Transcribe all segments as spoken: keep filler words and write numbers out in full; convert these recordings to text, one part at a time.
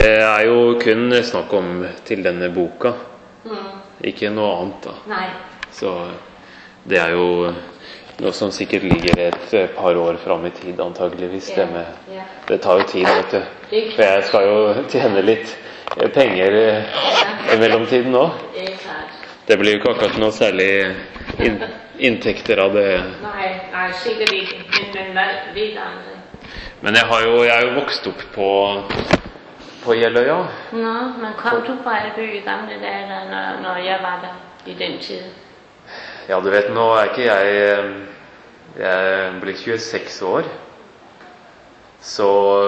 Det er jo kun snakk om til denne boka, Mm. ikke noe annet da. Nei. Så det er jo noe som sikkert ligger et par år fram i tid antageligvis. Ja, Det, med, ja. det tar jo tid, vet du. Det For jeg skal jo tjene litt penger i mellomtiden nå. Det er klart. Det blir jo ikke akkurat noe særlig in inntekter av det. Nei, nei, sikkert ikke. Men man vet- vet aldri. Men jeg, har jo, jeg er jo vokst opp på, på Jeløya. Nå, men kom du fra Alby i gamle dage, da, når, når jeg var der i den tid? Ja, du vet, nå er ikke jeg Jeg blir tjueseks år. Så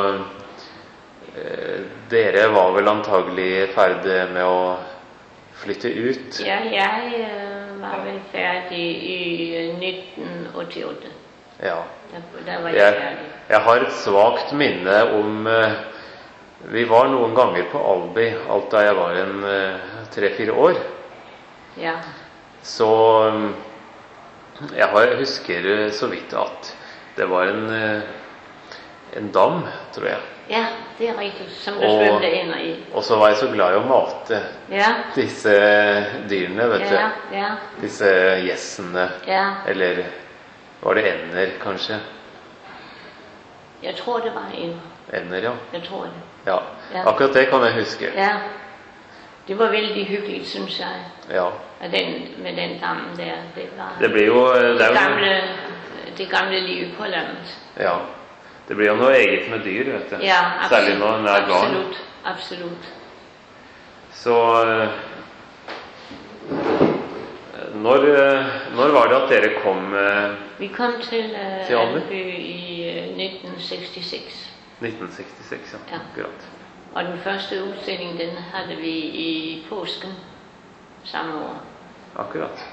eh, dere var vel antagelig ferdig med å flytte ut? Ja, jeg øh, var vel ferdig i øh, nitten åttiåtte. Ja. Der, der var jeg Jeg, ferdig. jeg har et svagt minne om eh, Vi var noen ganger på Alby, alt da jeg var en eh, tre-fire år. Ja. Så um, jeg har, jeg husker så vidt at det var en, eh, en dam, tror jeg. Ja, det er riktig, som du Og- svømte ender i. Og så var jeg så glad i å mate Ja, disse dyrene, vet du. ja, ja, Disse gjessene. ja. Eller var det ender, kanskje? Jeg tror det var en. Ender, ja. Jeg tror det. ja. Ja. Akkurat det kan jeg huske. Ja. Det var veldig hyggeligt, synes jeg. Ja. Og den, med den dammen der. Det var Det blir jo det, det, er jo, gamle, det gamle liv på landet. ja. Det blir jo noe eget med dyr, vet du. Ja, Særlig når en er barn. absolutt. Absolutt. Så eh, når, eh, når var det at dere kom? eh, Vi kom til uh, Til Alby? Alby i uh, nitten sekstiseks. nitten sekstiseks, ja. Ja. Akkurat. Og den første udstilling, den hadde vi i påsken samme år. Akkurat.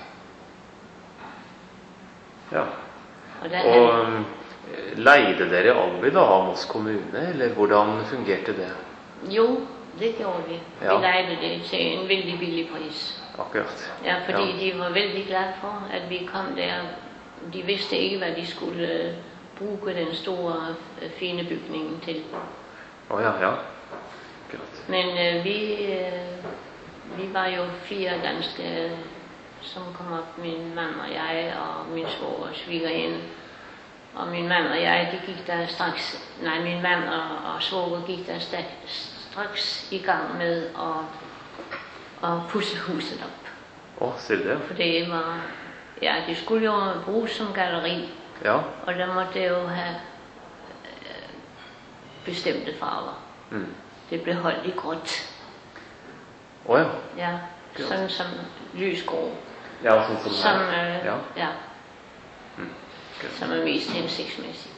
Ja. Og der Og havde, um, leide dere Alby da av Moss kommune, eller hvordan fungerte det? jo, det gjorde vi. Ja. Vi leide det til en veldig billig pris. Akkurat. Ja, fordi Ja. de var veldig glade for, at vi kom der. De vidste ikke, hvad de skulle øh, bruge den store, øh, fine bygningen til. Å ja, ja. Akkurat. Men øh, vi, øh, vi var jo fire danske, øh, som kom op, min mand og jeg, og min svoger og svigerinde. Og min mand og jeg, de gik der straks, nej, min mand og, og svoger gik der straks, straks i gang med at, at pudse huset op. Å, sier du det? For det var, ja, det skulle jo bruges som galleri, Ja. og der måtte jo have øh, bestemte farver. Mm. Det blev holdt i gråt, Å ja. ja, Godt. sådan som lysgrå, Ja, sånn som som, her. øh, Ja. ja, Mm. Godt. som er mest hensigtsmæssigt.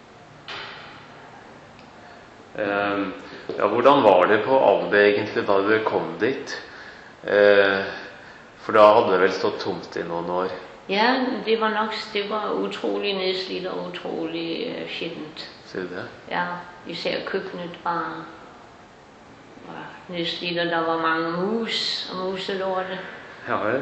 Ehm, ja, hvordan var det på Alby egentlig da dere kom dit? Eh, for da hadde det vel stått tomt i noen år. Ja, det var nok, det var utrolig nedslidt og utrolig øh, skittent. Sier du det? Ja, især køkkenet var, var nedslidt, og der var mange mus og muselorte. Ja vel.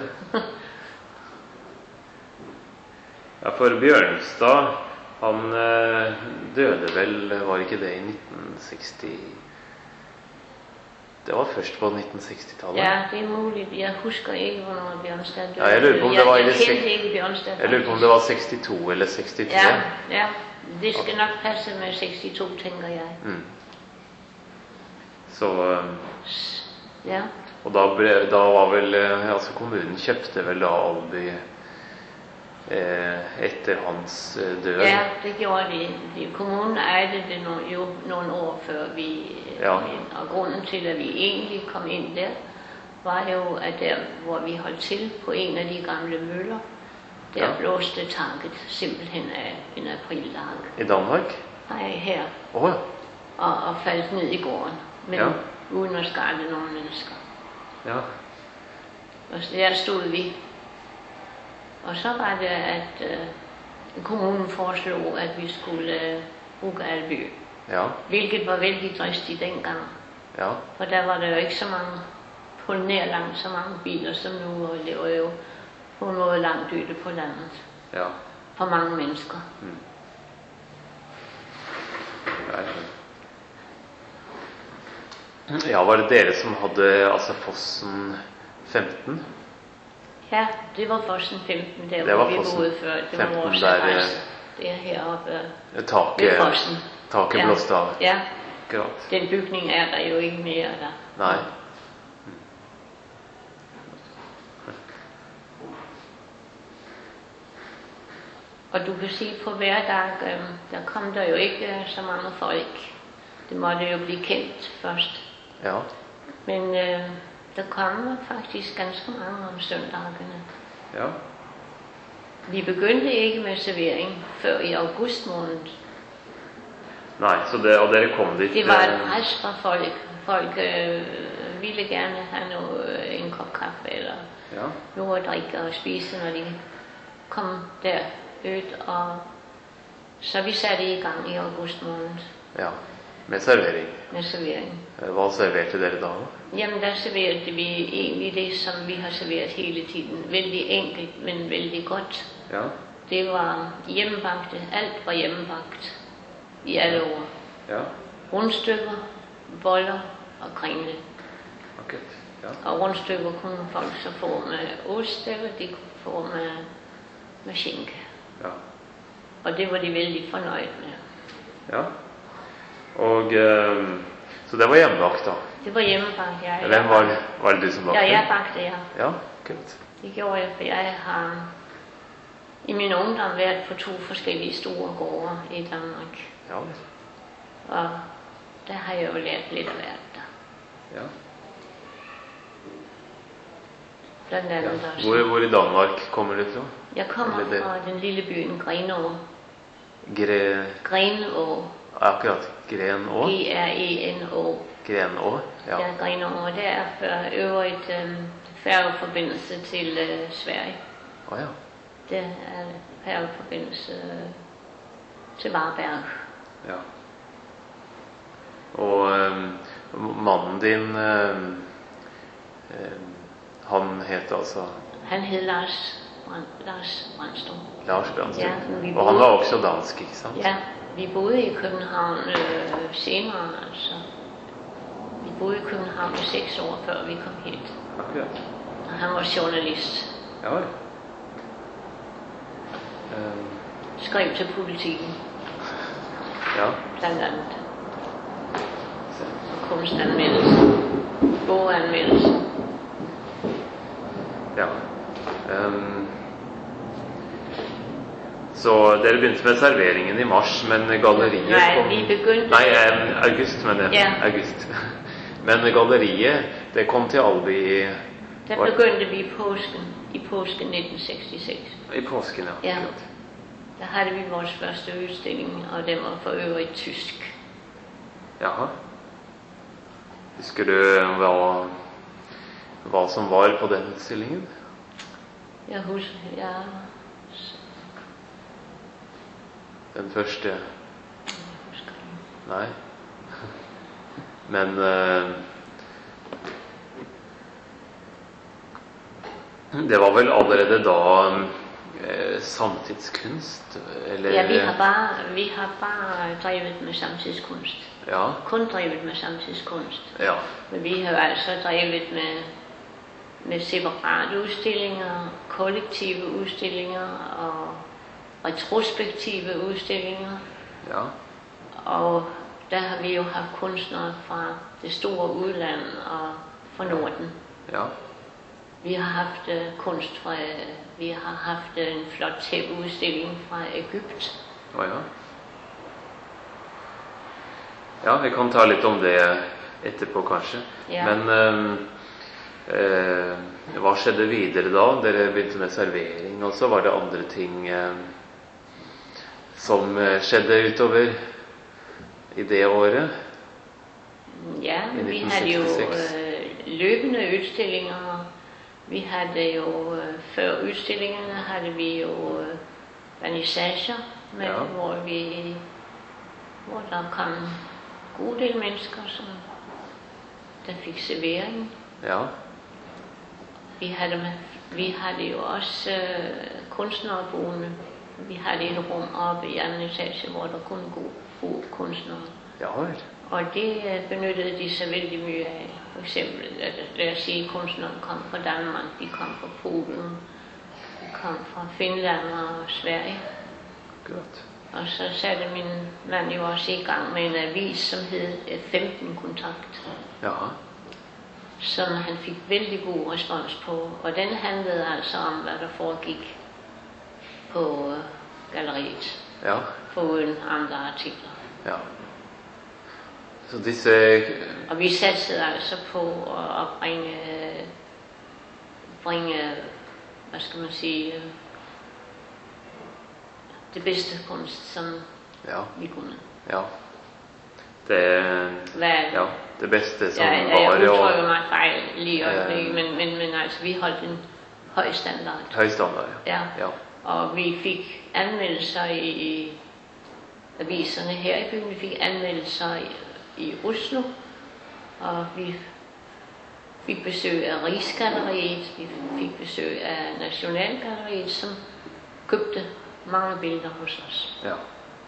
Ja, for Bjørnstad, han eh, døde vel, var ikke det i nitten seksti? Det var først på nitten seksti-tallet. Ja, det er muligt. Jeg husker ikke, hvornår Bjørnstad døde. Ja, jeg lurer på om det jeg, var i jeg det kendte sek- ikke Bjørnstad. Jeg lurer på om det var sekstito eller sekstitre. Ja, ja. Det skal nok passe med sekstito, tænker jeg. Mm. Så, eh, Ja, og da, ble, da var vel, eh, altså kommunen kjøpte vel da Alby eh, etter hans eh, død. ja, det gjorde de. de kommunen ejede det no, jo nogle år før vi Ja. kom ind. Og grunden til, at vi egentlig kom ind der, var jo, at der, hvor vi holdt til på en af de gamle møller, der Ja. blåste taket simpelthen af en aprildag. I Danmark? Nej, her. Åh, ja. Og, og faldt ned i gården. Men Ja. uden at skade nogen mennesker. Ja. Og så der stod vi. Og så var det, at øh, kommunen foreslog, at vi skulle øh, bruge Alby. Ja. Hvilket var vældig dristigt dengang. Ja. For der var der jo ikke så mange, på nær langt så mange biler som nu, og det var jo på en måde langt ute på landet. Ja. For mange mennesker. Mm. Ja, jeg skjønner. Ja, var det dere som hadde altså Fossen femten? Ja, det var Fossen femten, der Det var hvor vi Fossen boede før. Det var femten, vores der, adresse. Det er heroppe ved Taket, Fossen. taket Ja. blåste av. Ja, Akkurat. den bygning er der jo ikke mere der. Nei. Og du kan sige, på hverdag, øh, der kom der jo ikke øh, så mange folk. Det måtte jo blive kendt først. Ja. Men øh, der kom faktisk ganske mange om søndagene. Ja. Vi begyndte ikke med servering før i august måned. Nei, så det, og dere kom dit Det var et eh, pres fra folk. Folk øh, ville gerne have noget, øh, en kop kaffe eller Ja. noget at drikke og spise, når de kom der ud. Og så vi satte i gang i august måned Ja. Med servering. med servering. Eh, Hva serverte dere da? Jamen der serverede vi egentlig det, som vi har serveret hele tiden. Vældig enkelt, men vældig godt. Ja. Det var hjemmebagte. Alt var hjemmebagt i alle år. Ja. Rundstykker, boller og kringle. Ok. Ja. Og rundstykker kunne folk så få med ost, eller de kunne få med, med skinke. Ja. Og det var de vældig fornøjet med. Ja. Og eh, så det var hjemmebakt, da? Det var hjemmebagt, jeg. Hvem var, var det du som bakte? Ja, jeg bagte, ja. Ja, kult. Det gjorde jeg, for jeg har i min ungdom været på to forskellige store gårde i Danmark. Ja vel. Og der har jeg jo lært lidt af hvert der. Ja. Blandt Ja. andet også. Hvor, hvor i Danmark kommer du fra? Jeg kommer Eller det- fra den lille byen Grenå. Gre... Grenå. Akkurat. Grenå? G R E N Å. Grenå? Ja. Ja, Grenå. Og det er for øvrigt øh, færgeforbindelse til øh, Sverige. Å ja. Det er færgeforbindelse øh, til Varberg. Ja. Og eh, mannen din eh, eh, han het altså Han hed Lars, Brand, Lars Brandstrup. Lars Brandstrup. Ja, men vi Og han boede- var også dansk, ikke sant? Ja, vi boede i København øh, senere, altså. Vi boede i København i seks år, før vi kom hit. Akkurat. Og han var journalist. Ja vel. Eh, Skrev til politikken, ja. blandt andet. Og kunstanmeldelse. Boganmeldelse. Ja. Ehm, så dere begynte med serveringen i mars, men galleriet Nej, kom... vi begyndte... Nei, eh, august, men jeg. Ja. August. Men galleriet, det kom til Albi i, Der var- begyndte vi i påsken, i påsken nitten sekstiseks. i påsken, ja. Ja. akkurat. Der havde vi vores første udstilling, og den var for øvrigt tysk. Jaha. Husker du hva, hva som var på den utstillingen? Jeg husker, jeg Den første? husker det. Nei. Men eh, det var vel allerede da eh, samtidskunst? Eller Ja, vi har bare, vi har bare drevet med samtidskunst. Ja. Kun drevet med samtidskunst. Ja. Men vi har altså drevet med, med separate udstillinger, kollektive udstillinger og retrospektive udstillinger. Ja. Og der har vi jo haft kunstnere fra det store udland og fra Norden. Ja. Vi har haft uh, kunst fra, uh, vi har haft en flot tæppeudstilling fra Egypt. Å ja. Ja, vi kan ta litt om det etterpå, kanskje. Ja. Men eh, eh, hva skjedde videre da? Dere begynte med servering, og så var det andre ting eh, som eh, skjedde utover i det året? Ja, I vi nitten havde jo sekstiseks. øh, løbende udstillinger. Vi havde jo, øh, før udstillingerne havde vi jo øh, vernissager, med, Ja. hvor, vi, hvor der kom en god del mennesker, som der fik servering. Ja. Vi havde, med, vi havde jo også øh, kunstnerboende. Vi havde et rum oppe i anden etage, hvor der kunne gå, bo kunstnere. Ja vel. Og det øh, benyttede de sig vældig mye af. For eksempel, lad os sige, kunstnerne kom fra Danmark, de kom fra Polen, de kom fra Finland og Sverige. Akkurat. Og så satte min mand jo også i gang med en avis, som hed femten kontakt. Ja. Som han fik vældig god respons på. Og den handlede altså om, hvad der foregik på øh, galleriet. Ja. Foruden andre artikler. Ja. Så disse... Og vi satsede altså på at bringe, bringe, hvad skal man sige, det bedste kunst, som ja. vi kunne. Ja. Det, Hvad, ja, det bedste som ja, var. Jeg udtrykker og, mig fejl lige øjeblikket, øh, men, men, men altså, vi holdt en høj standard. Høj standard, ja. ja. Og vi fik anmeldelser i, i aviserne her i byen, vi fik anmeldelser i, i Oslo, og vi fik besøg af Rigsgalleriet, vi fik besøg af Nationalgalleriet, som købte mange billeder hos os. Ja.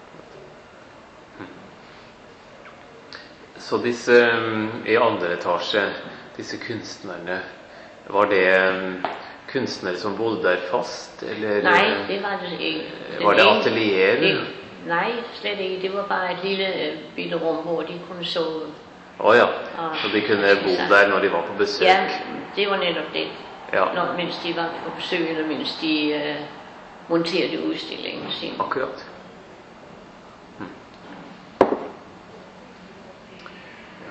Så disse i andre etasje, disse kunstnerne, var det kunstnere som bodde der fast, eller? Nej, det var det ikke. Var det atelier? Det, nej, slet ikke. Det var bare et lille bitte rum, hvor de kunne sove. Åh oh, ja, så de kunne bo der når de var på besøg? Ja, det var netop det. Ja. Når, mens de var på besøg, eller mens de uh, monterede udstillingen sin. Akkurat. Hm. Ja.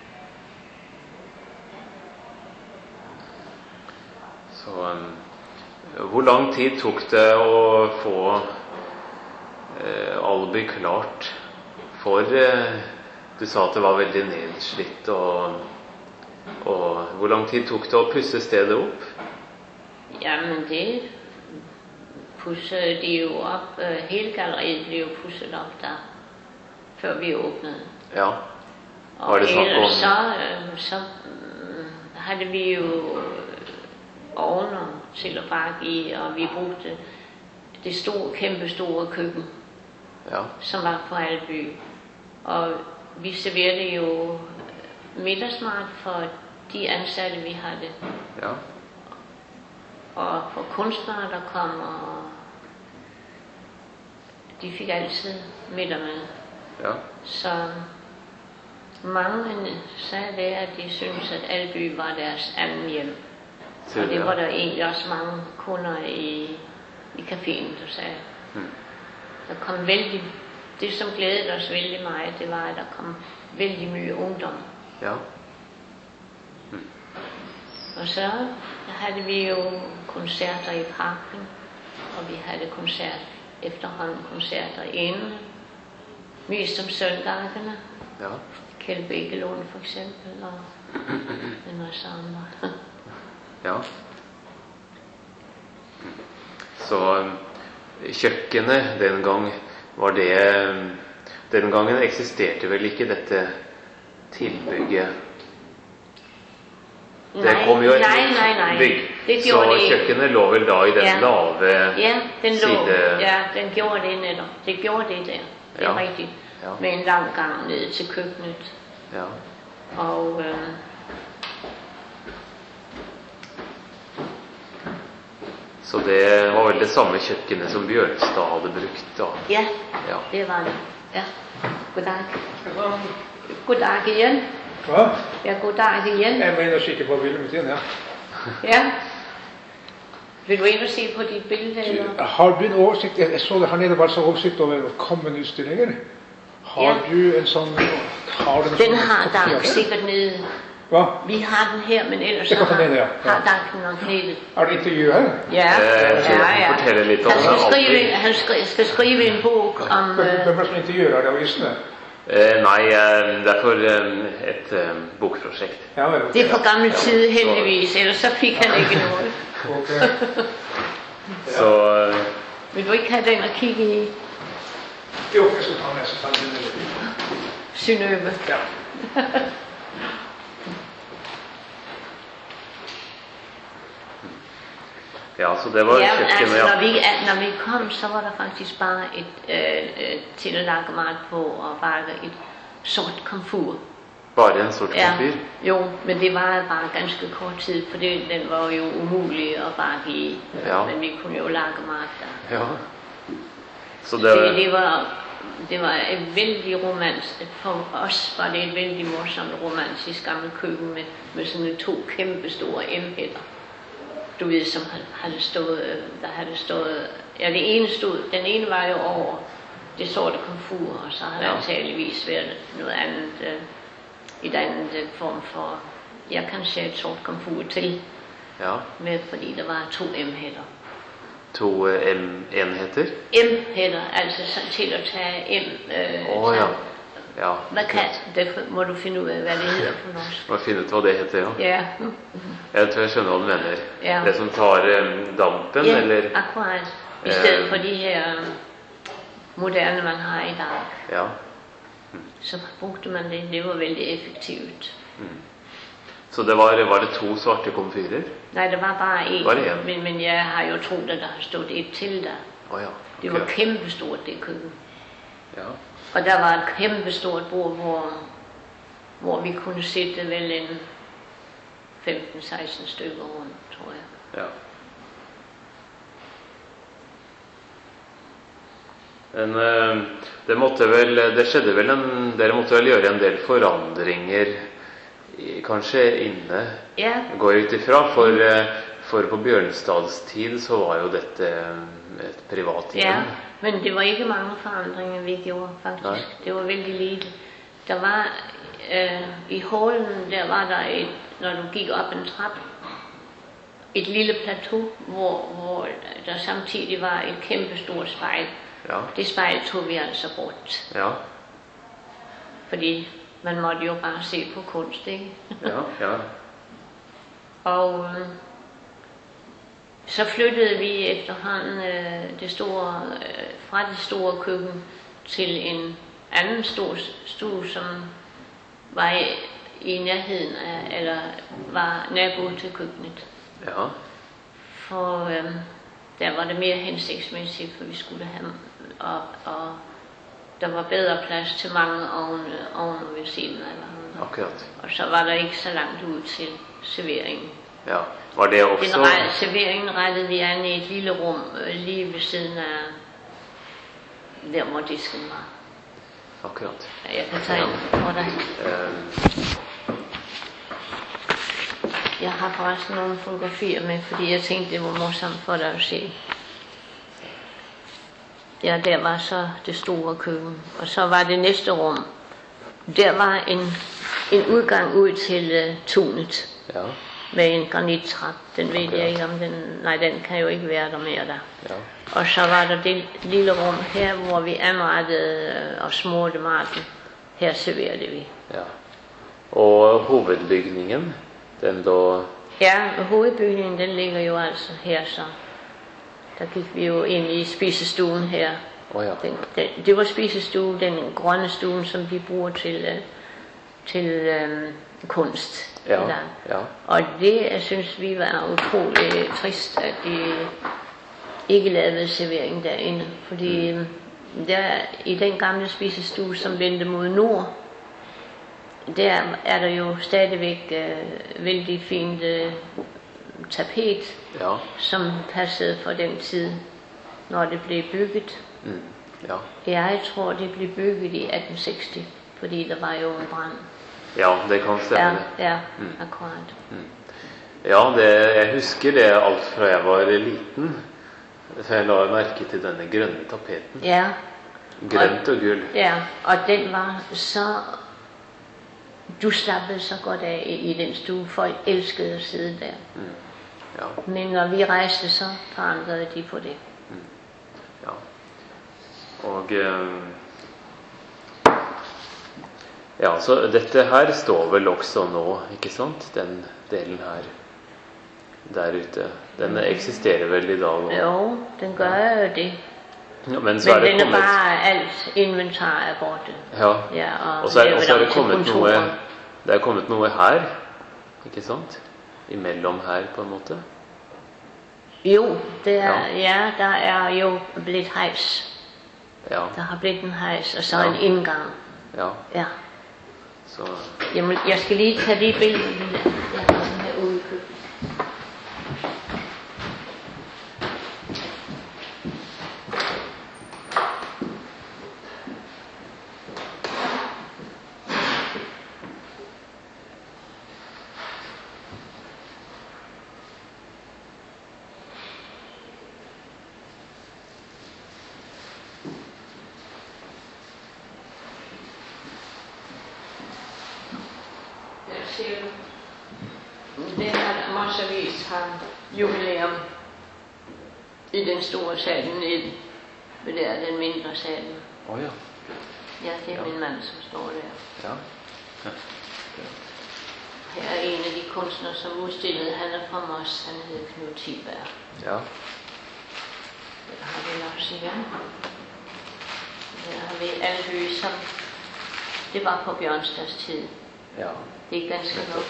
Så um, hvor lang tid tok det å få uh, Alby klart for uh, du sa at det var veldig nedslitt, og, og hvor lang tid tok det å pusse stedet opp? Jamen det pussede de jo op. Hele galleriet blev jo pusset op der, før vi åbnede. Ja. Og ellers så, så havde vi jo ovner til at bakke i, og vi brugte det store, kæmpe store køkken, ja. Som var på Alby. Og vi serverede jo middagsmad for de ansatte, vi havde. Ja. Og for kunstnere, der kom, og de fik altid middag med. Ja. Så mange sagde det, at de syntes, at Alby var deres anden hjem. Så, og det ja. Var der egentlig også mange kunder i, i caféen, der sagde. Hmm. Der kom vældig, det som glædede os vældig meget, det var, at der kom vældig mye ungdom. Ja. Hmm. Og så havde vi jo koncerter i parken, og vi havde koncert, efterhånden koncerter inde, mest om søndagene. Ja. Kjeld Bækkelund for eksempel, og en masse andre. Ja. Så kjøkkenet den gang, var det, den gangen eksisterte vel ikke dette tilbygget? Det nej, kom jo et nej, nej, nej. bygg, det så det kjøkkenet lå vel da i den ja. lave ja, den side... Lå, ja, den gjorde det netop. Det gjorde det der. Det er ja. rigtigt. Ja. Med en lang gang ned til køkkenet. Ja. Og øh, så det var vel det samme kjøkkenet som Bjørnstad hadde brukt da? Ja, ja. Det var det. Ja. Goddag. Goddag igjen. Hva? Ja, goddag igjen. Jeg må inn og kikke på bildet mitt igjen, ja. Ja. Vil du ind og se på dit billede? Eller? Har du en oversikt? Jeg så det her nede, var altså oversikt over kommende udstillinger. Har ja. Du en sånn har du en Den sånn har Dag sikkert nede. Hva? Vi har den her, men ellers så har, ned, ja. har Dag den nok nede. Er det intervju her? Ja, eh, ja, ja. Fortelle litt om han skal skrive, han skal, skal skrive en bok om... Hvem er det som intervjuer det avisene? Eh, nei, det er for eh, et eh, bokprosjekt. Ja, det, det er for gammel tid, heldigvis, ellers så fikk han ikke noe. Okay. Så... Eh, vil du ikke have den og kigge i? Jo, jeg skal ta den, jeg skal ta den. Synnøve. Ja. Ja, så det var ja, kjøkkenet, altså, ja. når vi, når vi kom, så var der faktisk bare et øh, øh, tillagt mat på og bare et sort komfur. Bare en sort Ja, komfyr? jo, men det var bare ganske kort tid, for det, den var jo umulig at bakke i. Ja. Men vi kunne jo lage mat der. Ja. Så Det, det, det, var, det var et vældig romantisk, for os var det et vældig morsomt romantisk gammelt køkken med, med sådan to kæmpe store emhætter. Du ved, som havde stået, der havde stået, ja det ene stod, den ene var jo over det sorte komfur, og så havde Ja. ja. antageligvis været noget andet, øh, et andet øh, form for, ja kanskje et sort komfur til, ja. med, fordi der var to emhætter. To eh, M-enheter? Emhætter, altså sådan til at tage em, øh, Åh, ja. tage- Ja. Hvad kan, det må du finde ud af, hvad det hedder på norsk. Må finne ut hva det heter, ja. Ja, Jeg tror jeg skjønner hva du mener. Ja. Det som tar eh, dampen, ja eller? akkurat. I Øh. stedet for de her øh, moderne, man har i dag. Ja. Så brugte man det. Det var vældig effektivt. Så det var, var det to svarte komfyrer? Nej, det var bare en. Var det en? Men, men jeg har jo troet, at der har stået et til der. Åh ja. Det ok. var kæmpestort, det køkken. Ja. Og der var et kæmpestort bord, hvor, hvor vi kunne sætte vel en femten seksten stykker rundt, tror jeg. Ja. Men eh, det måtte vel, det skjedde vel en, dere måtte vel gjøre en del forandringer, i, kanskje inne, Ja, går jeg ut ifra, for, eh, for på Bjørnstads tid så var jo dette eh, et privat hjem. ja, men det var ikke mange forandringer, vi gjorde faktisk. Nej. Det var vældig lite. Der var, øh, i hallen, der var der et, når du gik op en trap, et lille plateau, hvor, hvor der samtidig var et kæmpe stort spejl. Ja, Det spejl tog vi altså bort, ja, fordi man måtte jo bare se på kunst, ikke? ja, ja. Og øh, så flyttede vi efterhånden øh, det store, øh, fra det store køkken til en anden stor stue, som var i, i nærheden af, eller var nabo til køkkenet. Ja, For øh, der var det mere hensigtsmæssigt, for vi skulle have op, og der var bedre plads til mange ovne, ovne ved siden af hverandre. akkurat. Og så var der ikke så langt ud til serveringen. Ja. Var det Den også... ret, serveringen rettede vi an i et lille rum øh, lige ved siden af der, hvor disken var. Akkurat. Ja, jeg kan tage ind for dig. Eh, Jeg har forresten nogle fotografier med, fordi jeg tænkte, det var morsomt for dig at se. Ja, der var så det store køkken. Og så var det næste rum. Der var en, en udgang ud til uh, tunet ja, med en granittrap. Den ved Okay. jeg ikke om den... Nej, den kan jo ikke være der mere der. ja. Og så var der det lille rum her, hvor vi anrettede øh, og smurte maten. Her serverede vi. Ja. Og hovedbygningen, den lå... Ja, hovedbygningen den ligger jo altså her så. Der gik vi jo ind i spisestuen her. Åh ja, Den, den, det var spisestue, den grønne stuen, som de bruger til, øh, til øh, kunst. i ja, dag. ja, Og det jeg synes vi var utrolig trist, at de ikke lavede servering derinde. Fordi mm. der, i den gamle spisestue, som vendte mod nord, der er der jo stadigvæk øh, vældig fint øh, tapet, ja, som passede for den tid, når det blev bygget. mm, ja. Jeg tror, det blev bygget i atten seksti, fordi der var jo en brand. Ja, det kan stemme. Ja, ja, Mm. akkurat. Ja, det, jeg husker det alt fra jeg var liten. Så jeg la merke til denne grønne tapeten. Ja, Grønt og gul. ja, og den var så... Du slappede så godt af i, i den stue. Folk elskede at sidde der. Ja, Men når vi rejste, så forandrede de på det. ja. Og eh, ja, så dette her står vel også nå, ikke sant? Den delen her der ute. Den eksisterer vel i dag også. Jo, den gør jo det. Ja, men så er Men det den er kommet... bare alt inventar er borte. Ja, Ja, og og så er, lavet og så er om det til kommet kontorer. noe Det er kommet noe her, ikke sant? Imellom her på en måte. Jo, det er, Ja. ja, der er jo blevet hejs. Ja, Der har blivet en hejs, og så Ja. en indgang. ja. Ja, Så Jamen, jeg skal lige tage det billede, der. Jeg har den her ude i køkkenet. Ser du? Den her Mossavis har jubilæum i den store salen nede ved der den mindre salen. Å ja. Ja, det er Ja. min mand, som står der. Ja. Ja. Her er en af de kunstnere, som udstillede. Han er fra Moss. Han hedder Knud Thiberg. Ja. Der har vi Lars igen. Der har vi Alhøj, som det var på Bjørnstads tid. Ja. Det er ganske nok.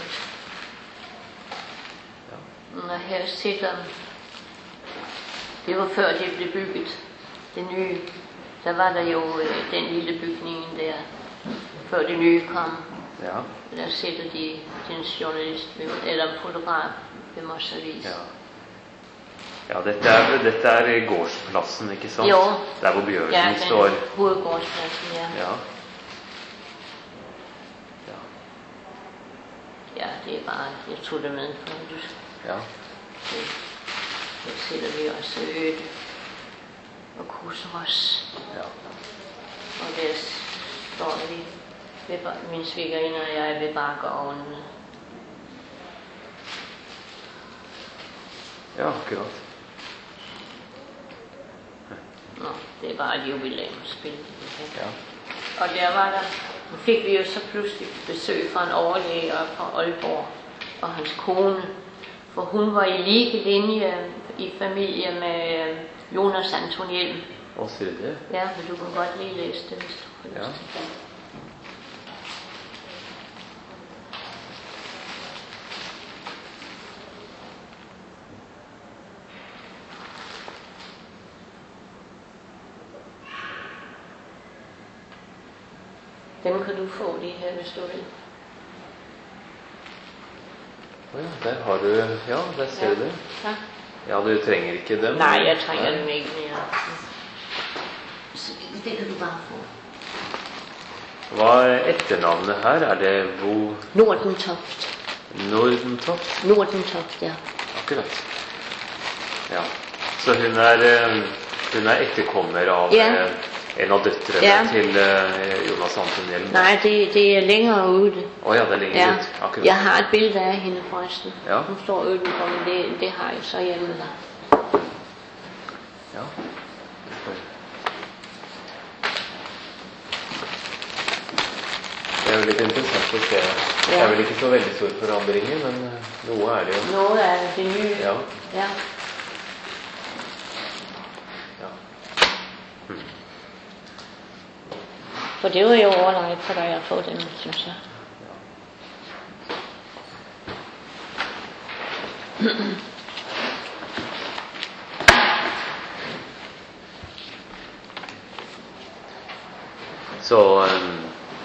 Ja. Og her sitter, det var før det blev bygget, det nye. Der var der jo øh, den lille bygning der, før det nye kom. Ja. Der sitter de, den journalist, eller fotograf ved Mossavis. Ja. Ja, dette er, dette er gårdsplassen, ikke sant? Jo. Der hvor Bjørnen Ja, den står. hovedgårdspladsen, ja. Ja. Ja. Ja, det er bare, jeg tog det med for du. Ja. Det, der sætter vi også Øde og Kuseros. Ja. Og der står vi, ved, min svigerinde og jeg, ved bakeovnen. Ja, akkurat. Nå, det er bare et jubilæumsspil. Ja. Og der var der, nu fik vi jo så pludselig besøg fra en overlæge fra Aalborg og hans kone. For hun var i lige linje i familie med Jonas Antoniel. Og sier du det? Ja, men du kan godt lige læse det, hvis du har Ja. lyst til det. Dem kan du få lige her, hvis du vil. Å ja, der har du, ja, der ser du det. Tak. Ja, du trenger ikke dem. Nej, jeg trænger dem ikke mere. Så det kan du bare få. Hva er etternavnet her? Er det Bo Nordentoft. Nordentoft? Nordentoft, ja. Akkurat. Ja. Så hun er, eh, hun er etterkommer av Ja. eh, en av døtrene Ja. til eh, Jonas Antoniel. Nej, det, det er længere ude. Å ja, det er lenger Ja. ut. Akkurat. Jeg har et billede af hende forresten. Ja. Hun står udenfor, men det, det har jeg så hjemme der. Ja. Det er jo litt interessant å se. Det er vel ikke så veldig store forandringer, men eh, noe er det jo. Noget af det nye. Ja. Ja. Ja. For det var jo overlejet for dig at få dem, synes jeg. Så um,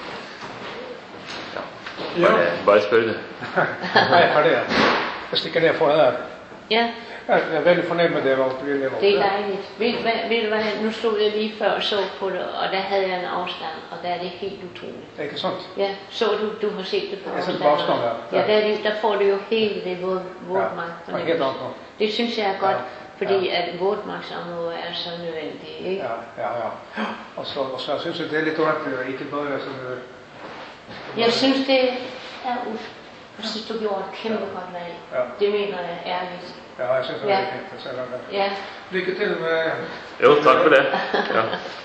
ja. Bare, Ja. bare spør du. Nej, jeg har det her. Jeg stikker ned for her. Ja, Jeg er veldig fornøyd med det. Hvor det lever. det er dejligt. Ved, du hvad, ved du hvad, nu stod jeg lige før og så på det, og der havde jeg en afstand, og der er det helt utroligt. Det er ikke sant? Ja, så du, du har set det på Jeg har set afstand. det på afstand, ja. Ja, der, er det, der får du jo hele det våd, Ja, vådmark. det er helt annet. Det synes jeg er godt, Ja, fordi ja. at vådmarksområdet er så nødvendigt, ikke? Ja, ja, ja. Og så, og så synes jeg det er litt ordentlig, ikke bare sådan noget. Jeg synes, det er ud. Jeg synes, du gjorde et kæmpe godt valg. Ja. Det mener jeg ærligt. Ja, jeg synes det er Ja. veldig fint at se det. Ja, Lykke til med... Jo, takk for det. Ja.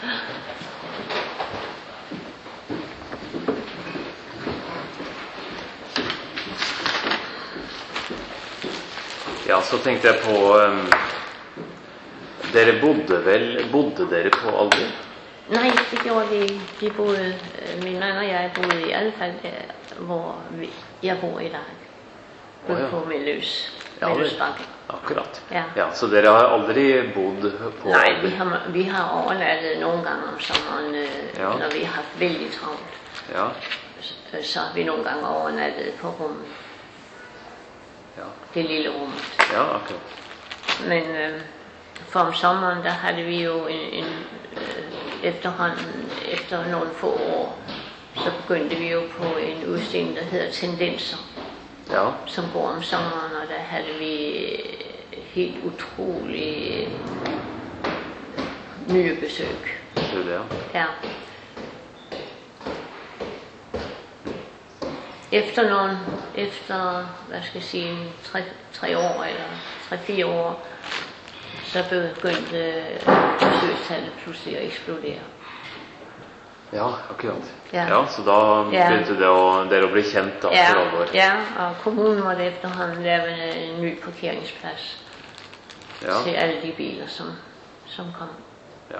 Ja, så tenkte jeg på um, Dere bodde vel Bodde dere på Alder? nej, det gjorde vi. Vi boede, øh, min mand og jeg boede i alle fald der, hvor vi, jeg bor i dag. Åh, ja. På Melløs. Ja, vel. Melløsbakke. Akkurat. Ja. Ja, så dere har aldri bodd på Nej, Alder? vi har, vi har overnattet nogle gange om sommeren, øh, Ja. når vi har haft vældig travlt. Ja. øh, så har vi nogle gange overnattet på rummet. Ja. Det lille rummet. Ja, akkurat. Men øh, for om sommeren, der havde vi jo en, en øh, efterhånden, efter nogle få år, så begyndte vi jo på en udstilling, der hedder Tendenser, Ja. som går om sommeren, og der havde vi helt utrolig nye besøg. Ser du det, ja? Ja. Efter nogle, efter, hvad skal jeg sige, tre, tre år eller tre-fire år, så begyndte besøgstallet pludselig at eksplodere. Ja, akkurat. Ja. Ja, så da Ja. begynte det å, dere å bli kjent da, Ja, for alvor. ja, og kommunen måtte efterhånden lave en ny parkeringsplads Ja. til alle de biler, som, som kom. Ja.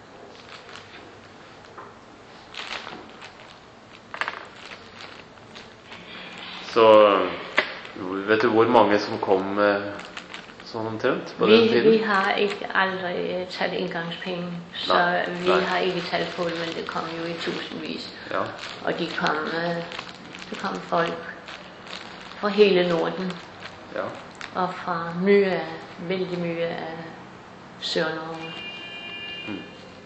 Så vet du hvor mange som kom eh, sånn omtrent på den Vi, tiden? vi har ikke aldri tatt inngangspenge, så Nei, vi nei. har ikke talt på det, men det kom jo i tusindvis. Ja. Og de kom, øh, det kom folk fra hele Norden, Ja. og fra mye af, veldig mye af Sør-Norge. Mm.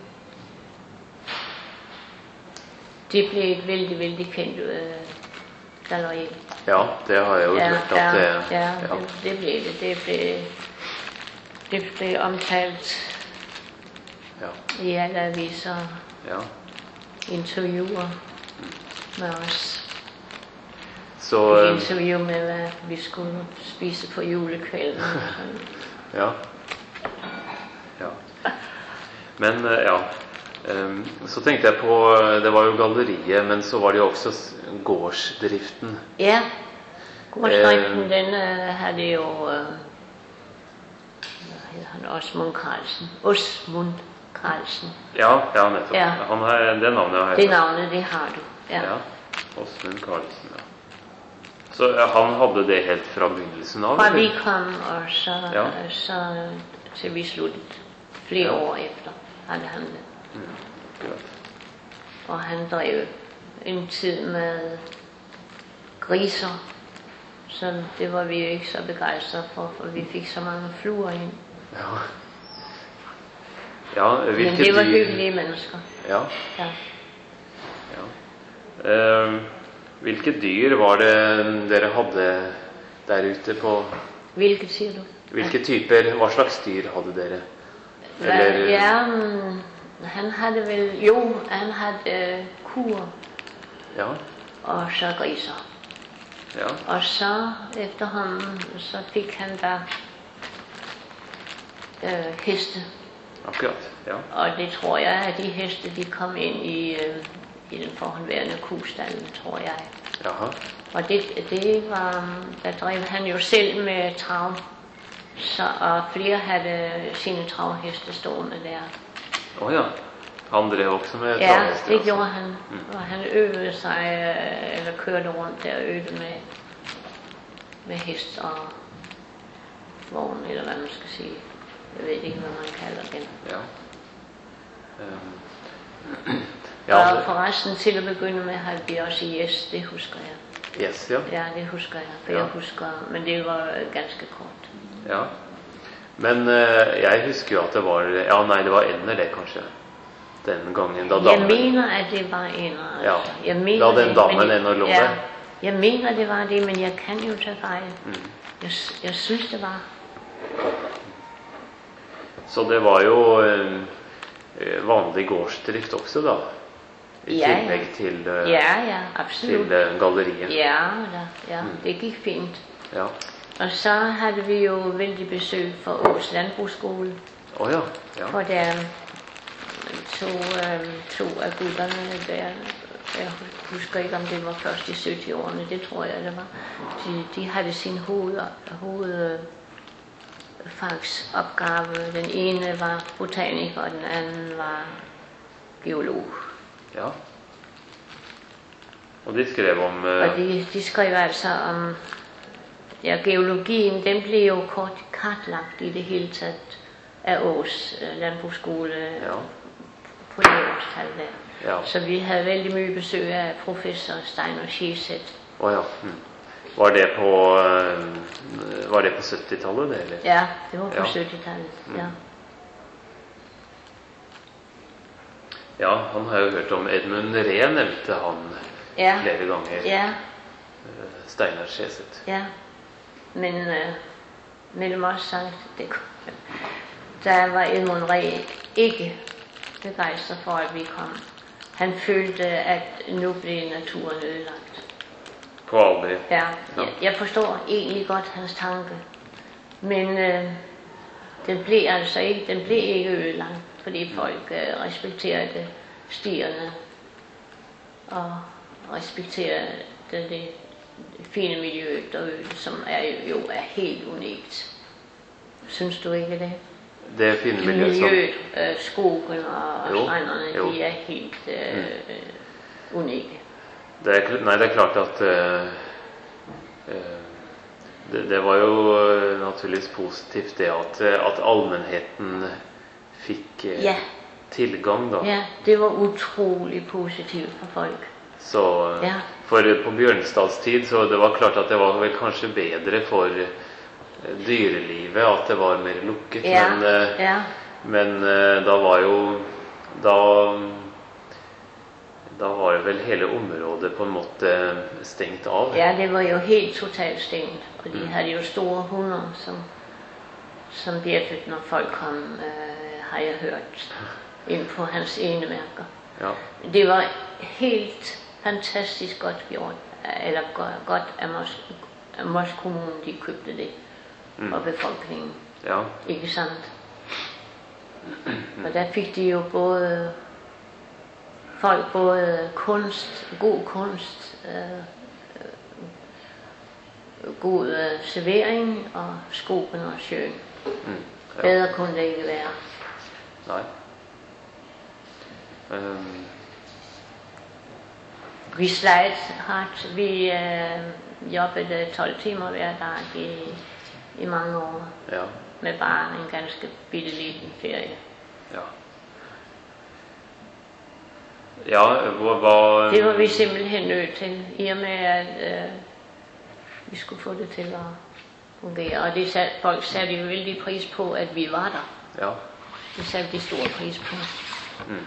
Det blev et veldig, veldig kendt øh, galleri. Ja, det har jeg jo Ja, hørt ja, at det ja, ja. det, det blev det. Det blev, det blev omtalt Ja. i alle aviser, Ja. interviewer med os. Så Et eh, interview med, hvad vi skulle spise på julekvelden. og sådan. Ja. Ja. Men eh, ja. Ehm, Så tenkte jeg på eh, det var jo galleriet, men så var det jo også s- gårdsdriften. Ja, gårdsdriften, Øh. den øh, havde jo, øh, hvad hedder han, Osmund Carlsen. Osmund Carlsen. Ja, ja, nettopp. Ja. Han har, det navnet har jeg Det hørt. navnet, det har du. Ja. Ja. Åsmund Carlsen, ja. Så ja, han hadde det helt fra begynnelsen av? Fra eller? vi kom, og så, Ja. øh, så til vi sluttet. Flere Ja. år efter havde han det. Mm, akkurat. Og han drev en tid med griser, så det var vi jo ikke så begejstrede for, for vi fik så mange fluer ind. Ja. Ja, Men hvilke det var dyr hyggelige mennesker. Ja, Ja. ja. Ehm, hvilke dyr var det dere hadde der ute på Hvilket siger du? Hvilke typer, hva slags dyr hadde dere? Hvad, ja, mm, han havde vel, jo, han havde øh, kuer Ja, og så griser. ja, Og så efterhånden, så fik han der øh, heste. akkurat. Ja, Og det tror jeg, at de heste, de kom ind i, øh, i den forhåndværende kustallen, tror jeg. jaha. Og det, det var, der drev han jo selv med trav. Så, og flere havde sine travheste stående der. Å ja. Han drev også med Ja, travhester, det altså. gjorde han. Og han øvede sig, øh, eller kørte rundt der og øvede med, med hest og vogn, eller hvad man skal sige. Jeg ved ikke, hvad man kalder den. Ja. Ehm, Ja, ja, og det- forresten til at begynde med havde vi også yes, det husker jeg. yes, ja. Ja, det husker jeg. For Ja. jeg husker, men det var øh, ganske kort. Ja. Men eh, jeg husker jo at det var Ja, nei, det var ender, det, kanskje. Den gangen da Jeg damen mener, at det var en. Ja, jeg mener da den det, damen men jeg- ender lå ja, der. jeg mener, det var det, men jeg kan jo tage fejl. Mm. Jeg, jeg synes, det var. Så det var jo eh, eh, vanlig gårdsdrift også, da? I Ja, ja. tillegg til, eh, Ja, ja, absolut. til eh, galleriet? Ja, da, ja, Mm. det gik fint. Ja. Og så havde vi jo vældig besøg fra Ås Landbrugsskole, Å ja. Ja. hvor der to, øh, to af gutterne der, jeg husker ikke, om det var først i sytti-årene, det tror jeg, det var. De, de havde sin hoved, hoved fagsopgave. Den ene var botaniker, og den anden var geolog. Ja. Og de skrev om eh, Og de, de skrev altså om, ja, geologien, den blev jo kort kartlagt i det hele taget af Ås øh, Landbrugsskole Ja. på det årstal der. Ja. Så vi havde veldig mye besøg av professor Steinar Skjeseth. Å ja. Mm. Var det på eh, Var det på syttitallet, det, eller? Ja, det var på Ja. syttitallet. Mm. Ja. Ja, han har jo hørt om Edmund Ree, nevnte han Ja. flere ganger. Ja, Eh, Steinar Skjeseth. ja. Men uh, mellom oss sagt, det, der var Edmund Ree ikke begeistret for, at vi kom. Han følte, at nu blev naturen ødelagt. På Aldri. Ja, Ja. jeg, jeg forstår egentlig godt hans tanke. Men øh, den blev altså ikke, den blev ikke ødelagt, fordi folk øh, respekterede stierne og respekterede det, det fine miljø derude, som er jo, jo er helt unikt. Synes du ikke det? Det fine miljøet som Miljøet, øh, skogen og Jo, strandene, jo. de er helt øh, øh, unikke. det er, kl- Nei, det er klart at eh, eh, det, det var jo eh, naturligvis positivt det at, eh, at allmennheten fikk eh, Ja. tilgang, da. Ja, det var utrolig positivt for folk. Så, eh, Ja. For på Bjørnstads tid så det var klart at det var vel kanskje bedre for eh, dyrelivet at det var mer lukket. Ja, Men, eh, ja. men eh, da var jo da, da var det vel hele området på en måte stengt av. Ja, det var jo helt totalt stengt, og de Mm. hadde jo store hunder, som, som bjeffet når folk kom, øh, har jeg hørt, inn på hans enemærker. Ja. Det var helt fantastisk godt gjort, eller go- godt af Mosk, af Mosk kommune, de købte det, Mm. og befolkningen, Ja. ikke sant? Og der fik de jo både folk, både kunst, god kunst, øh, øh, god øh, servering og skogen og sjøen. Mm. Ja. Bedre kunne det ikke være. Nei. Um, Vi sleit hardt. Vi øh, jobbede tolv timer hver dag i, i mange år, ja. med bare en ganske bitte liten ferie. Ja. Ja, hva, hva Det var vi simpelthen nødt til, i og med at øh, vi skulle få det til at fungere. Og det sat, folk satte jo vældig pris på, at vi var der. Ja. Det satte de stor pris på. Mm.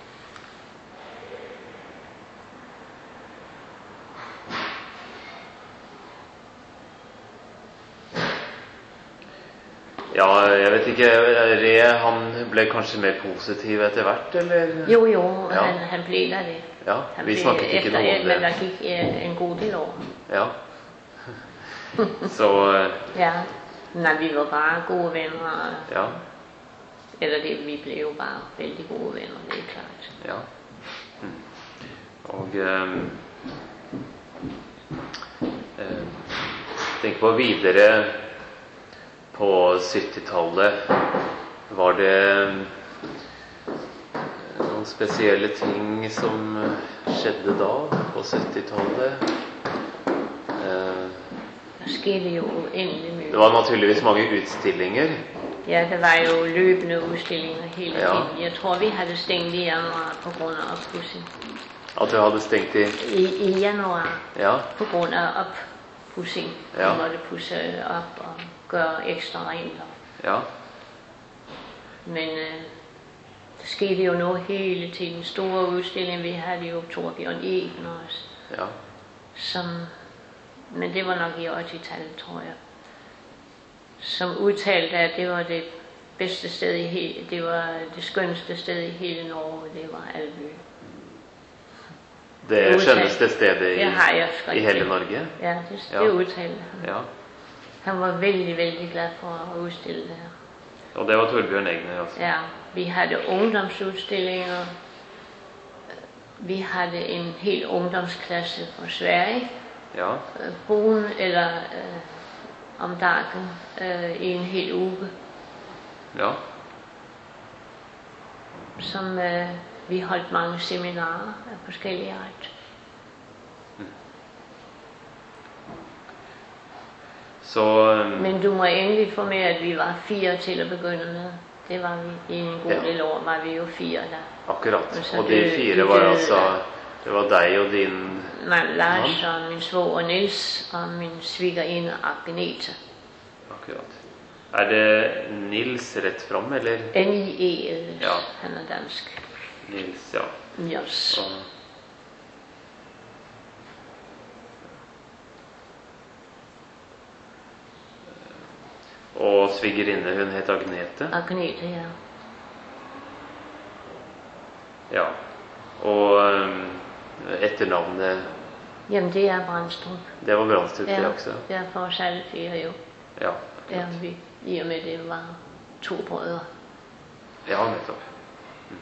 Ja, jeg vet ikke. Re, han ble kanskje mer positiv etter hvert, eller? Jo, jo, Ja. han, han blev der det. Ja, Han vi blev snakket ikke efter, noe om men der det. gik øh, en god del år. Ja. Så, eh, Ja, nej, vi var bare gode venner. ja. Eller det, vi blev jo bare vældig gode venner, det er klart. Ja. Mm. Og ehm, ehm, tenk på videre på syttitallet. Var det ehm, noen spesielle ting som eh, skjedde da, på syttitallet? Eh, Der skete jo uendelig mye. det var naturligvis mange utstillinger. Ja, der var jo løbende udstillinger hele Ja. tiden. Jeg tror, vi hadde stengt i januar på grund af oppudsning. At du hadde stengt i I, i januar Ja. på grund af oppudsning. Ja. Vi måtte pusse op og gøre ekstra rent. Ja. Men øh, der skete jo noget hele tiden. Store udstillinger. Vi havde jo Torbjørn Egen også. Ja. Som, men det var nok i ottitallet, tror jeg. Som udtalte, at det var det bedste sted i hele, det var det skønneste sted i hele Norge, det var Alby. Det Udtalt. skjønneste stedet i, Det har jeg i skrevet. hele Norge. Ja, det, Ja. det udtalte han. Ja. Han var vældig, vældig glad for at udstille det her. Og det var Torbjørn Egner, altså. Ja, vi havde ungdomsudstillinger. Vi havde en hel ungdomsklasse fra Sverige. Ja. øh, boende eller øh, om dagen øh, i en hel uge, Ja. som øh, vi holdt mange seminarer af forskellige art. Så um, Men du må endelig få med, at vi var fire til at begynde med. det var vi. I en god Ja. del år var vi jo fire der. Akkurat. Og så Og de døde- fire de var døde altså da. Det var deg og din Mann Lars og min svoger Nils og min svigerinde Agnete. Akkurat. Er det Nils rett fram, eller? N I E L S. Ja. Han er dansk. Nils, ja. Yes. Og, og svigerinne, hun het Agnete. Agnete, ja. Ja. Og um, etternavnet, Jamen, det er Brandstrup. det var Brandstrup, det Ja, også. det er for oss alle fire jo. Ja. Der vi, i og med det var to brødre. Ja, nettopp. Mm.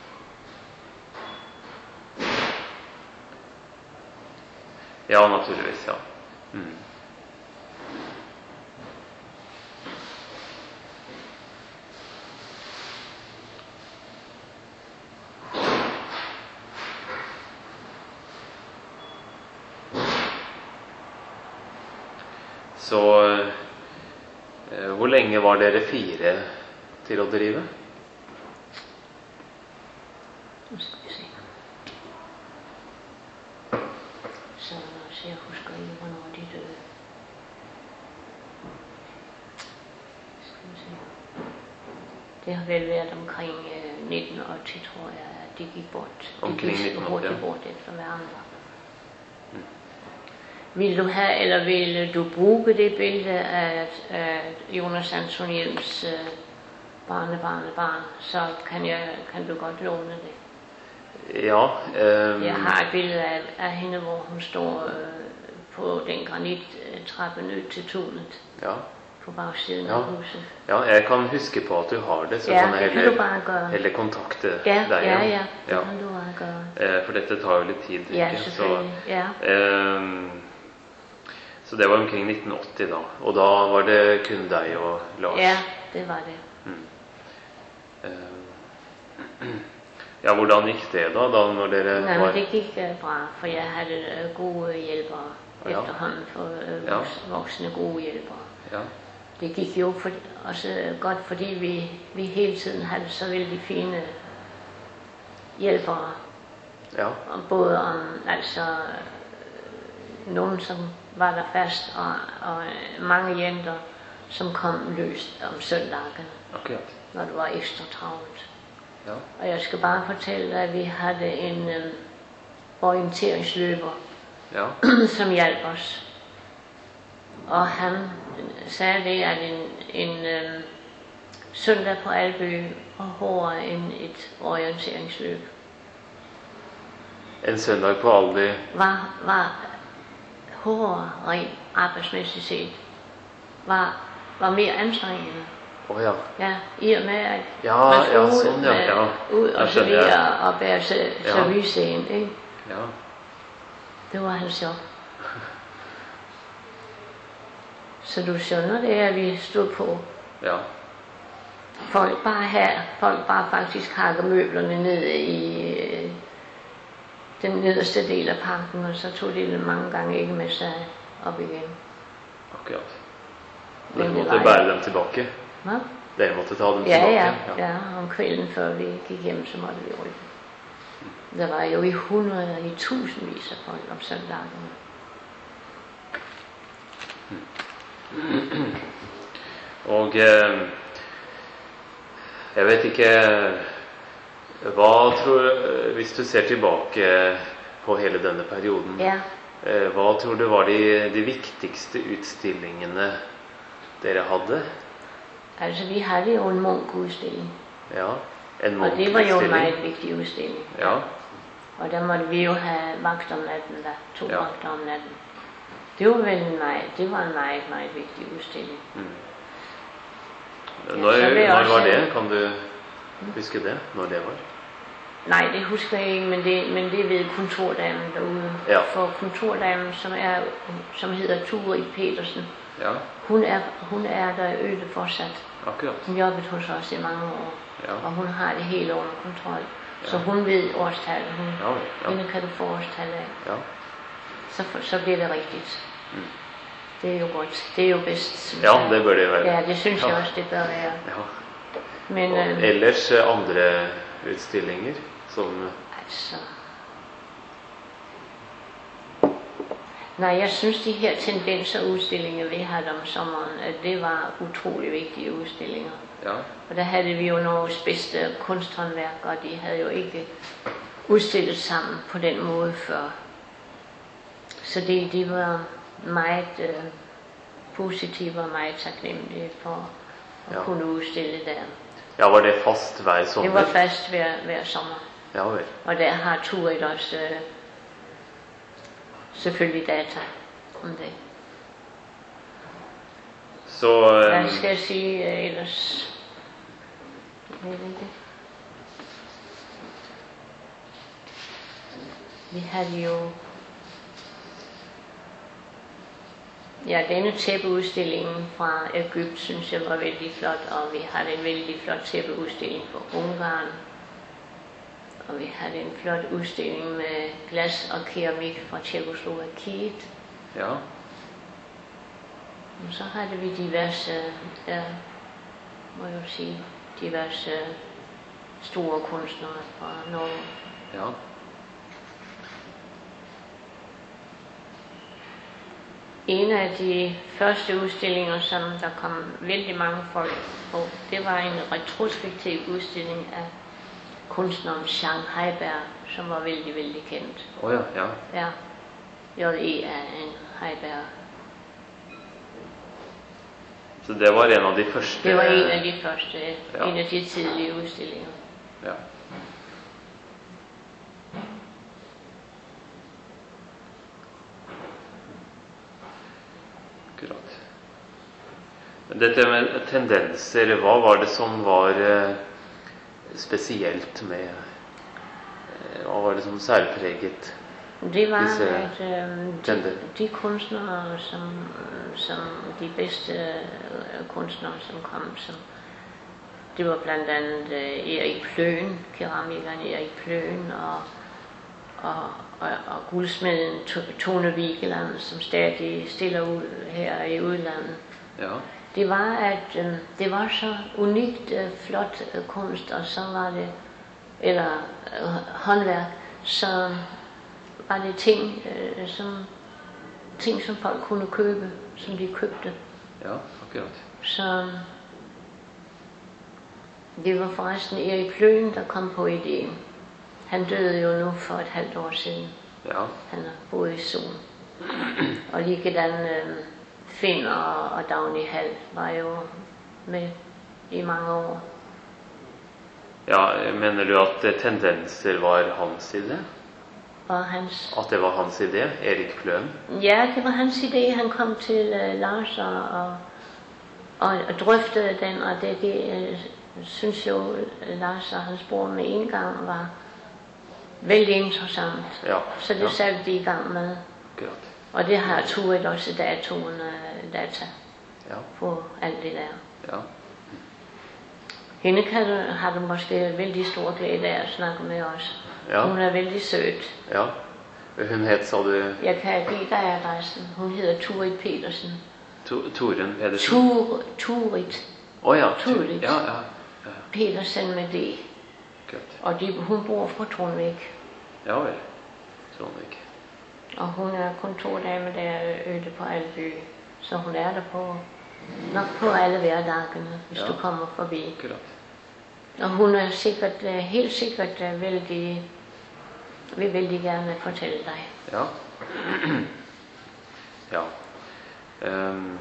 Ja, naturligvis, ja. Mm. Så eh, hvor lenge var dere fire til å drive? Nu skal vi se. Så, så jeg husker ikke, hvornår de døde. Skal vi se. Det har vel været omkring øh, nitten otte, tror jeg, at de gik bort. De Omkring gik nitten otte, hurtigt ja. bort efter hverandre. Vil du have, eller vil du bruge det billede af, af Jonas Antoniels øh, barnebarnebarn, så kan, jeg, kan du godt låne det. Ja. ehm, Jeg har et billede af, af hende, hvor hun står øh, på den granittrappe ned til tunet ja. på bagsiden Ja. af huset. ja, jeg kan huske på at du har det, så Ja, kan jeg det kan heller, du bare gøre. heller kontakte Ja, deg. ja, ja, det ja. kan du bare gøre. Eh, For dette tar jo litt tid. Ja, ikke? Så, selvfølgelig. Ja. ehm, så det var omkring nitten åtti da. Og da var det kun deg og Lars. Ja, det var det. Ehm, ja, hvordan gikk det da, da når dere Nej, var... men det gik øh, bra, for jeg havde øh, gode hjælpere Ja. efterhånden, for øh, Ja. voks, voksne gode hjælpere. Ja, Det gik jo for, også øh, godt, fordi vi, vi hele tiden havde så vældig fine hjælpere. ja, Og både om altså øh, nogen, som var der fast, og, og øh, mange jenter, som kom løst om søndagen, akkurat. når det var ekstra travlt. Ja, Og jeg skal bare fortælle, at vi havde en øh, orienteringsløber, ja, som hjalp os. Og han sagde det, at en, en øh, søndag på Alby var hårdere end et orienteringsløb. en søndag på Aldi. Var, var hårdere rent arbejdsmæssigt set. Var, var mere anstrengende. Åh ja, Ja, i og med, at Ja, man skulle ja, ud, sådan, ja, med, ja. ud Jeg og skjønner, servere og bære se, Ja. service ind, ikke? ja, Det var hans job. Så du skjønner det, at vi stod på. ja, Folk bare her, folk bare faktisk hakker møblerne ned i øh, den nederste del af parken, og så tog de det mange gange ikke med sig op igen. akkurat. Men Dere det måtte var- bære dem tilbake. Hva? Dere måtte ta dem Ja, tilbake. ja, ja. Om kvelden før vi gik hjem, så måtte vi rykke. Der var jo i hundrede, i tusindvis af folk om søndagen. Og eh, jeg vet ikke hva tror, hvis du ser tilbake på hele denne perioden, Ja, eh, hva tror du var de, de viktigste utstillingene dere hadde? altså vi havde jo en Munch-udstilling, Ja, en og det var jo en Munch-udstilling. meget vigtig udstilling. Ja, Og der måtte vi jo have vagt om natten, der to Ja. ja. vagter om natten. Det var vel en meget, det var en meget, meget vigtig udstilling. når, så vil jeg når også- var det? Kan du huske det? Når det var? Nej, det husker jeg ikke, men det, men det ved kontordamen derude. Ja. For kontordamen, som, er, som hedder Turid Petersen, Ja, hun er, hun er der i Øde fortsat. akkurat. Hun jobbet hos os i mange år, Ja, og hun har det hele under kontrol. Så Ja. hun ved årstallet. Hun, ja, ja, Hende kan du få årstallet af. ja. Så, så bliver det rigtigt. Mm. Det er jo godt. Det er jo bedst. synes Ja, jeg. det bør det være. Ja, det synes jeg Ja. også, det bør være. Ja. Men, Og øh, ellers eh, andre utstillinger som altså... Nej, jeg synes, de her tendenser-udstillinger, vi havde om sommeren, at det var utrolig vigtige udstillinger. Ja. Og der havde vi jo Norges bedste kunsthåndværkere, og de havde jo ikke udstillet sammen på den måde før. Så de, de var meget øh, positive og meget taknemmelige for at Ja. kunne udstille der. Ja, var det fast hver Det sommer? var fast hver, hver sommer. Ja vel. Og der har Turid også øh, selvfølgelig data om det. Så eh, Hvad skal jeg sige øh, ellers? Jeg ved ikke. Vi havde jo... Ja, denne tæppeudstilling fra Egypt synes jeg var vældig flot, og vi havde en vældig flot tæppeudstilling fra Ungarn. Og vi havde en flot udstilling med glas og keramik fra Tjekkoslovakiet. ja. Og så havde vi diverse, ja, må jeg jo sige, diverse store kunstnere fra Norge. Ja. En af de første udstillinger, som der kom vældig mange folk på, det var en retrospektiv udstilling af kunstneren Jean Heiberg, som var vældig, vældig kendt. Å ja. Ja. Ja, J E er en Heiberg. Så det var en av de første Det var en af de første, Ja. en af de tidlige udstillinger. Ja. Akkurat. Men dette med tendenser, hva var det som var eh, spesielt med eh, Hva var det som særpreget? Det var, Disse at øh, de, trender. de kunstnere, som, som de bedste øh, kunstnere, som kom, som, det var blandt andet øh, Erik Plön, keramikeren Erik Plön, og, og, og, og guldsmeden To- Tone Vigeland, som stadig stiller ud her i udlandet. Ja. Det var, at øh, det var så unikt øh, flot øh, kunst, og så var det, eller øh, håndværk, så var det ting, øh, som, ting, som folk kunne købe, som de købte. Ja, akkurat. Så det var forresten Erik Plön, der kom på ideen. Han døde jo nu for et halvt år siden. Ja. Han har boet i Son. Og likedan øh, Finn og, og Dagny Hall var jo med i mange år. Ja, mener du at eh, tendenser var hans idé? Og hans, At det var hans idé? Erik Plön? ja, det var hans idé. Han kom til øh, Lars og, og, og, og drøftede den, og det, det øh, synes jo øh, Lars og hans bror med en gang var vældig interessant. Ja. Så det ja. satte de i gang med. Akkurat. Og det har Turid også datoen øh, data Ja. på alt det der. Ja. Hende kan du, har du måske vældig stor glæde af at snakke med os. Ja. Hun er vældig sødt. Ja. Hun het, sa du, Jeg kan give dig adressen. Hun hedder Turid Petersen. to Toren Pedersen? Tur, Turid Å ja. Turid. Ja, ja. ja. Petersen med D. Akkurat. Og de, hun bor fra Trondvik. Ja vel. Trondvik. Og hun er kontordame der øde på Alby. Så hun er der på, nok på alle hverdagene, hvis Ja. du kommer forbi. Akkurat. Og hun er sikkert, øh, helt sikkert øh, vældig, vil vældig gerne fortælle dig. Ja. Ja. Ehm,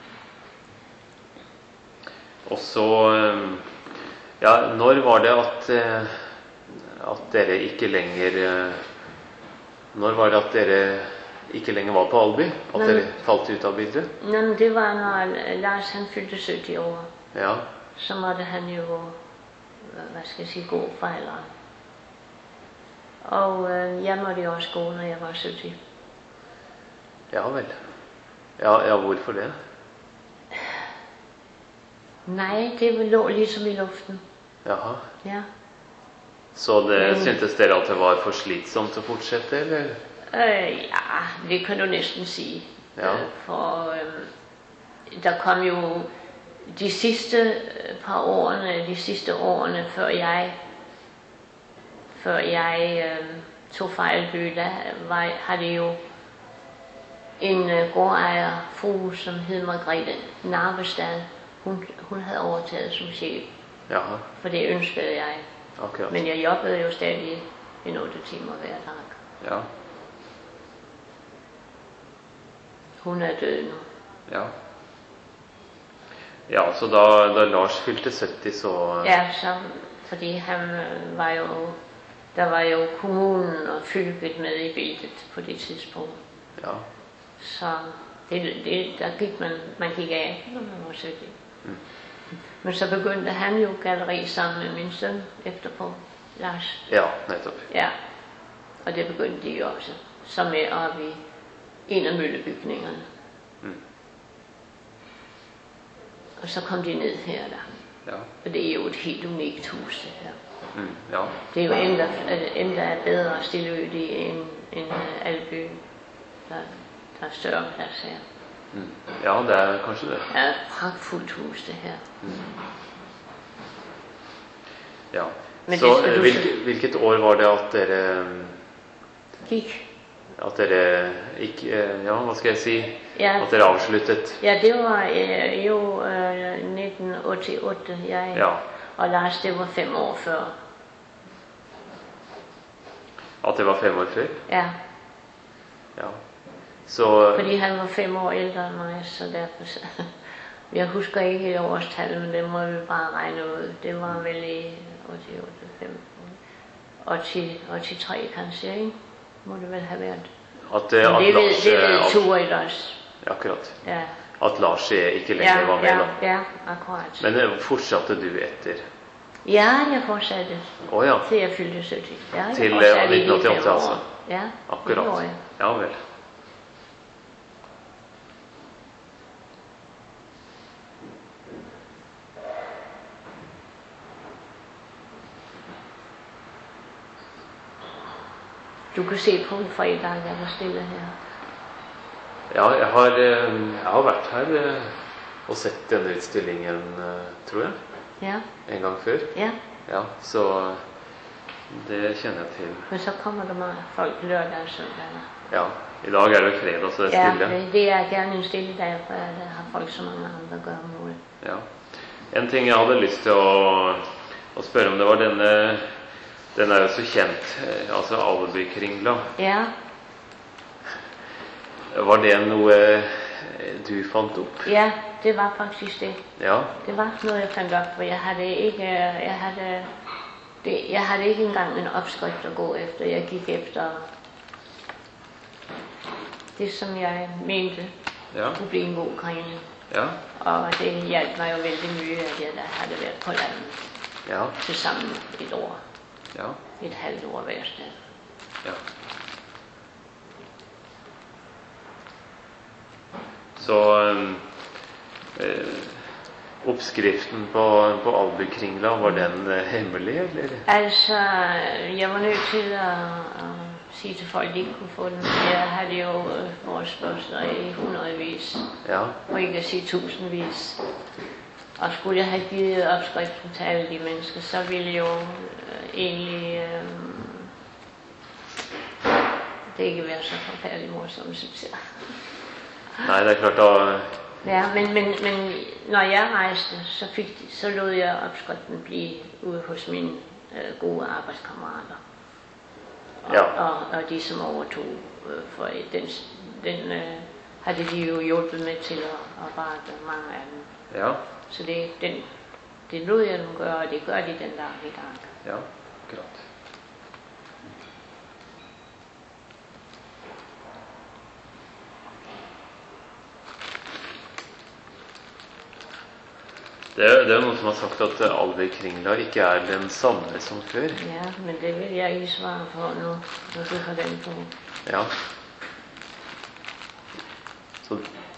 og så ehm, Ja, når var det at eh, at dere ikke lenger eh, Når var det at dere ikke lenger var på Alby? At Men- dere falt ut av bildet? Nå, men det var, når Lars han fyldte sytti år. Ja. Så måtte han jo, hvad skal jeg sige, gå fra alderen. Og øh, jeg måtte jo også gå, når jeg var sytti. Ja vel. Ja, ja, hvorfor det? Nej, det lå ligesom i luften. Jaha. Ja. Så det Men- syntes dere at det var for slitsomt å fortsette, eller? Øh, ja, det kan du næsten sige. Ja. Øh, for øh, der kom jo de sidste par årene, de sidste årene før jeg, før jeg øh, tog Fejlby, der var, havde jo en øh, gårdejer, fru, som hed Margrethe Narvestad. Hun, hun havde overtaget som chef. Jaha, For det ønskede jeg. akkurat. Men jeg jobbede jo stadig en otte timer hver dag. Ja, Hun er død nu. ja. Ja, så da, da Lars fylte sytti, så Ja, så, fordi han øh, var jo, der var jo kommunen og fylket med i billedet på det tidspunkt. Ja, Så det, det, der gik man, man gik af, når man var sytti. Mm. Men så begyndte han jo galleri sammen med min søn efterpå, Lars. ja, nettopp. Ja, og det begyndte de jo også, så med oppe i en af møllebygningerne. Mm. Og så kom de ned her der. Ja, Og det er jo et helt unikt hus, det her. mm, ja, Det er jo endda, endda bedre stillødt i end, end øh, Alby. Der, der er større plads her. mm. Ja, det er kanskje det. Det er et pragtfuldt hus, det her. Ja. Men Så det skal eh, du hvilke, se. hvilket år var det at dere Gik. At dere ikke eh, Ja, hva skal jeg si? Ja, At dere avsluttet? ja det var øh, jo øh, nitten ottiåtte, jeg Ja. og Lars, det var fem år før. At det var fem år før? Ja, Ja. Så fordi han var fem år ældre end mig, så derfor så, jeg husker ikke et årstal, men det må vi bare regne ud. Det var vel i ottiåtte, fem, otti, ottitre kanskje, ikke? Må det vel have været. at, eh, Men at det ved, Lars det ved eh, Turid også. av- Akkurat. Ja, At Lars eh, ikke lenger ja, var med, ja, da. ja, akkurat. Men eh, fortsatte du etter? Ja, jeg fortsatte Å ja. til jeg fyldte sytti. Ja, jeg Til, eh, fortsatte i de nitten åttiåtte, fem år. altså. Ja, det Akkurat. gjorde jeg. Ja vel. Du kan se på en fredag, jeg var stille her. Ja, jeg har, eh, jeg har vært her eh, og sett denne utstillingen, eh, tror jeg, Ja, en gang før. ja. Ja, så det kjenner jeg til. Men så kommer der mange folk lørdag og søndag. Ja, i dag er det jo fredag, så det er Ja, stille. det, det er gerne en stille dag, for der har folk så mange andre gøremål. Ja. En ting jeg hadde lyst til å, å spørre om, det var denne, den er jo så kjent, eh, altså Albykringla. Ja, Var det noe eh, du fant opp? ja, det var faktisk det. Ja, Det var noget, jeg fandt op, for jeg havde ikke, jeg havde, det, jeg havde ikke engang en opskrift at gå efter. Jeg gik efter det, som jeg mente ja, kunne blive en god kringling. ja, Og det hjalp mig jo vældig mye, at jeg da havde været på landet ja, til sammen et år. ja, Et halvt år hver sted. ja. Så eh, oppskriften på, på Albykringla, var den eh, hemmelig, eller? Altså, jeg var nødt til at, at sige til folk, at de ikke kunne få den. Jeg havde jo øh, forespørgsler i hundredvis, Ja, for ikke at sige tusindvis. Og skulle jeg have givet opskriften til alle de mennesker, så ville jo øh, egentlig øh, det ikke være så forfærdeligt morsomt, synes jeg. nei, det er klart da, Ja, men, men, men når jeg rejste, så, fik de, så lod jeg opskriften blive ude hos mine øh, gode arbejdskammerater. Og, Ja. og, og de som overtog, øh, for den, den øh, havde de jo hjulpet med til at arbejde, mange af dem. ja, Så det, den, det lod jeg dem gøre, og det gør de den dag i dag. ja, akkurat. Det er, det er noen som har sagt at eh, Albykringla ikke er den samme som før. Ja, men det vil jeg ikke svare på nu, når du har den på. Ja. Så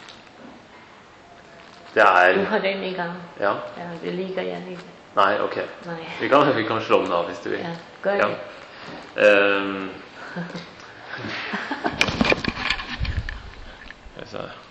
det Du er har den i gang. Ja. Ja, det liker jeg ikke. Nei, ok. Nej. Vi kan, vi kan slå den av hvis du vil. Ja, gør Ja. det. Ehm. Skal vi se.